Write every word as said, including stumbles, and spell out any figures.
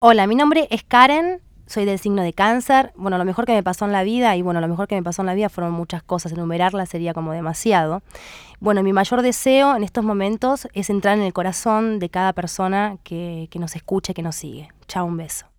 Hola, mi nombre es Karen, soy del signo de Cáncer. Bueno, lo mejor que me pasó en la vida, y bueno, lo mejor que me pasó en la vida fueron muchas cosas, enumerarlas sería como demasiado. Bueno, mi mayor deseo en estos momentos es entrar en el corazón de cada persona que, que nos escucha y que nos sigue. Chao, un beso.